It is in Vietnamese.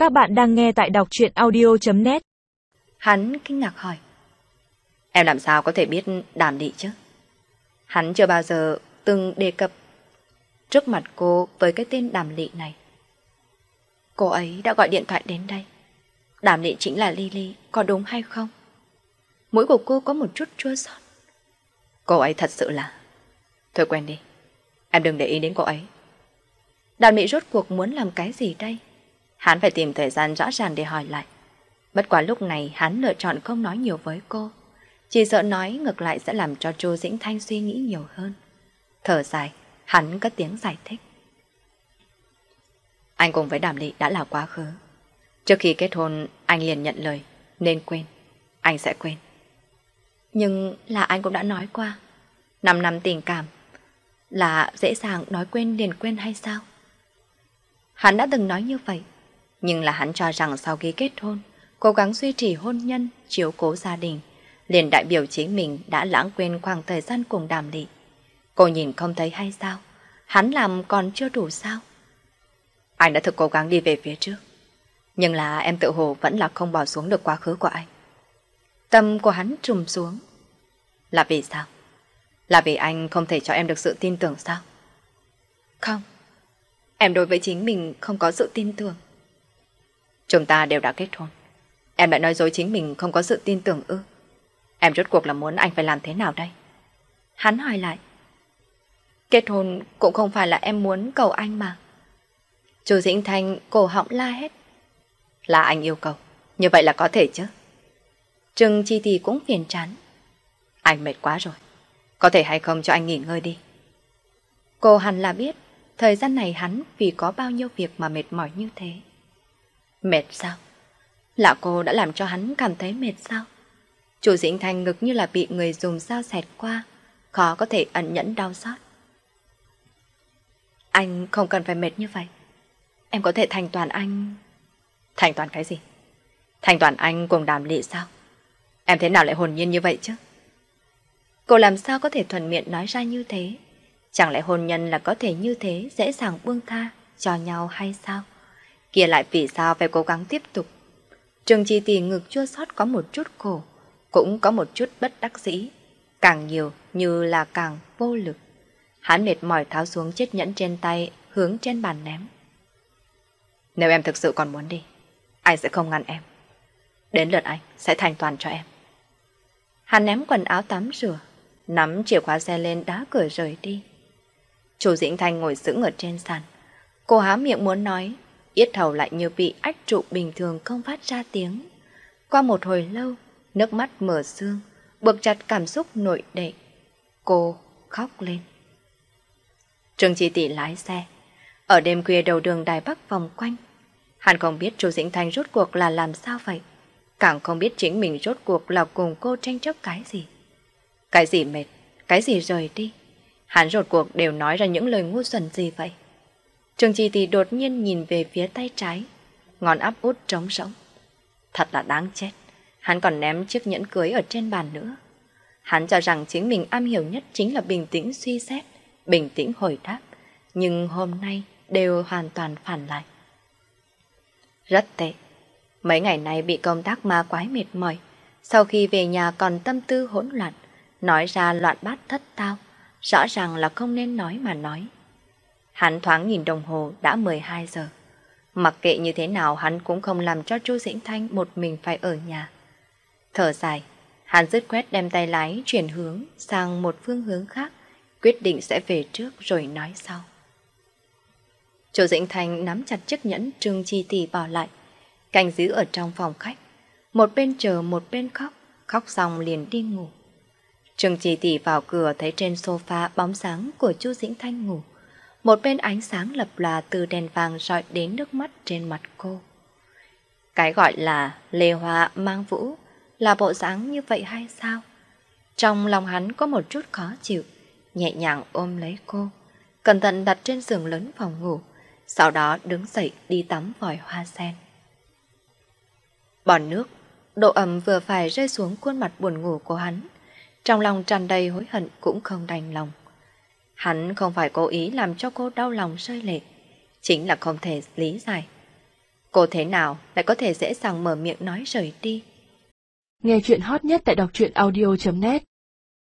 Các bạn đang nghe tại đọc truyện audio.net. Hắn kinh ngạc hỏi. Em làm sao có thể biết Đàm Lị chứ? Hắn chưa bao giờ từng đề cập trước mặt cô với cái tên Đàm Lị này. Cô ấy đã gọi điện thoại đến đây. Đàm Lị chính là Lily, có đúng hay không? Mũi của cô có một chút chua xót. Cô ấy thật sự là... Thôi quên đi, em đừng để ý đến cô ấy. Đàm Lị rốt cuộc muốn làm cái gì đây? Hắn phải tìm thời gian rõ ràng để hỏi lại. Bất quá lúc này hắn lựa chọn không nói nhiều với cô. Chỉ sợ nói ngược lại sẽ làm cho Chu Dĩnh Thanh suy nghĩ nhiều hơn. Thở dài, hắn cất tiếng giải thích. Anh cùng với Đàm Lị đã là quá khứ. Trước khi kết hôn, anh liền nhận lời, nên quên. Anh sẽ quên. Nhưng là anh cũng đã nói qua, 5 năm tình cảm là dễ dàng nói quên liền quên hay sao? Hắn đã từng nói như vậy, nhưng là hắn cho rằng sau khi kết hôn, cố gắng duy trì hôn nhân, chiếu cố gia đình, liền đại biểu chính mình đã lãng quên khoảng thời gian cùng Đàm Lị. Cô nhìn không thấy hay sao? Hắn làm còn chưa đủ sao? Anh đã thực cố gắng đi về phía trước, nhưng là em tự hồ vẫn là không bỏ xuống được quá khứ của anh. Tâm của hắn trùng xuống. Là vì sao? Là vì anh không thể cho em được sự tin tưởng sao? Không, em đối với chính mình không có sự tin tưởng. Chúng ta đều đã kết hôn, em lại nói dối chính mình không có sự tin tưởng ư? Em rốt cuộc là muốn anh phải làm thế nào đây? Hắn hỏi lại. Kết hôn cũng không phải là em muốn cầu anh mà. Chu Dĩnh Thanh cổ họng la hét. Là anh yêu cầu, như vậy là có thể chứ? Trừng Chi thì cũng phiền chán. Anh mệt quá rồi, có thể hay không cho anh nghỉ ngơi đi? Cô hẳn là biết thời gian này hắn vì có bao nhiêu việc mà mệt mỏi như thế. Mệt sao? Là cô đã làm cho hắn cảm thấy mệt sao? Chu Dĩnh Thanh ngực như là bị người dùng dao xẹt qua, khó có thể ẩn nhẫn đau xót. Anh không cần phải mệt như vậy. Em có thể thành toàn anh. Thành toàn cái gì? Thành toàn anh cùng Đàm Lị sao? Em thế nào lại hồn nhiên như vậy chứ? Cô làm sao có thể thuận miệng nói ra như thế? Chẳng lẽ hôn nhân là có thể như thế dễ dàng buông tha cho nhau hay sao? Kia lại vì sao phải cố gắng tiếp tục? Trừng Chi Tỷ ngực chua xót có một chút khổ, cũng có một chút bất đắc dĩ, càng nhiều như là càng vô lực. Hắn mệt mỏi tháo xuống chiếc nhẫn trên tay, hướng trên bàn ném. Nếu em thực sự còn muốn đi, anh sẽ không ngăn em. Đến lượt anh sẽ thành toàn cho em. Hắn ném quần áo tắm rửa, nắm chìa khóa xe lên đá cửa rời đi. Chu Dĩnh Thanh ngồi sững ở trên sàn. Cô há miệng muốn nói, yết hầu lại như bị ách trụ bình thường không phát ra tiếng. Qua một hồi lâu, nước mắt mở sương, buộc chặt cảm xúc nội đệ. Cô khóc lên. Trương Chi Tỷ lái xe. Ở đêm khuya đầu đường Đài Bắc vòng quanh. Hắn không biết Chu Dĩnh Thanh rốt cuộc là làm sao vậy. Càng không biết chính mình rốt cuộc là cùng cô tranh chấp cái gì. Cái gì mệt, cái gì rời đi. Hắn rốt cuộc đều nói ra những lời ngu xuẩn gì vậy. Trương Chi Tỷ đột nhiên nhìn về phía tay trái, ngón áp út trống rỗng. Thật là đáng chết. Hắn còn ném chiếc nhẫn cưới ở trên bàn nữa. Hắn cho rằng chính mình am hiểu nhất chính là bình tĩnh suy xét, bình tĩnh hồi đáp. Nhưng hôm nay đều hoàn toàn phản lại. Rất tệ. Mấy ngày nay bị công tác ma quái mệt mỏi. Sau khi về nhà còn tâm tư hỗn loạn, nói ra loạn bát thất tao. Rõ ràng là không nên nói mà nói. Hắn thoáng nhìn đồng hồ đã 12 giờ. Mặc kệ như thế nào hắn cũng không làm cho Chu Dĩnh Thanh một mình phải ở nhà. Thở dài, hắn dứt khoát đem tay lái chuyển hướng sang một phương hướng khác, quyết định sẽ về trước rồi nói sau. Chu Dĩnh Thanh nắm chặt chiếc nhẫn Trương Chi Tỷ bỏ lại, canh giữ ở trong phòng khách, một bên chờ một bên khóc, khóc xong liền đi ngủ. Trương Chi Tỷ vào cửa thấy trên sofa bóng sáng của Chu Dĩnh Thanh ngủ, một bên ánh sáng lập lòa từ đèn vàng rọi đến nước mắt trên mặt cô. Cái gọi là lê hoa mang vũ là bộ dáng như vậy hay sao? Trong lòng hắn có một chút khó chịu, nhẹ nhàng ôm lấy cô, cẩn thận đặt trên giường lớn phòng ngủ, sau đó đứng dậy đi tắm vòi hoa sen. Bọt nước, độ ẩm vừa phải rơi xuống khuôn mặt buồn ngủ của hắn, trong lòng tràn đầy hối hận cũng không đành lòng. Hắn không phải cố ý làm cho cô đau lòng rơi lệ, chính là không thể lý giải. Cô thế nào lại có thể dễ dàng mở miệng nói rời đi? Nghe chuyện hot nhất tại đọc truyện audio.net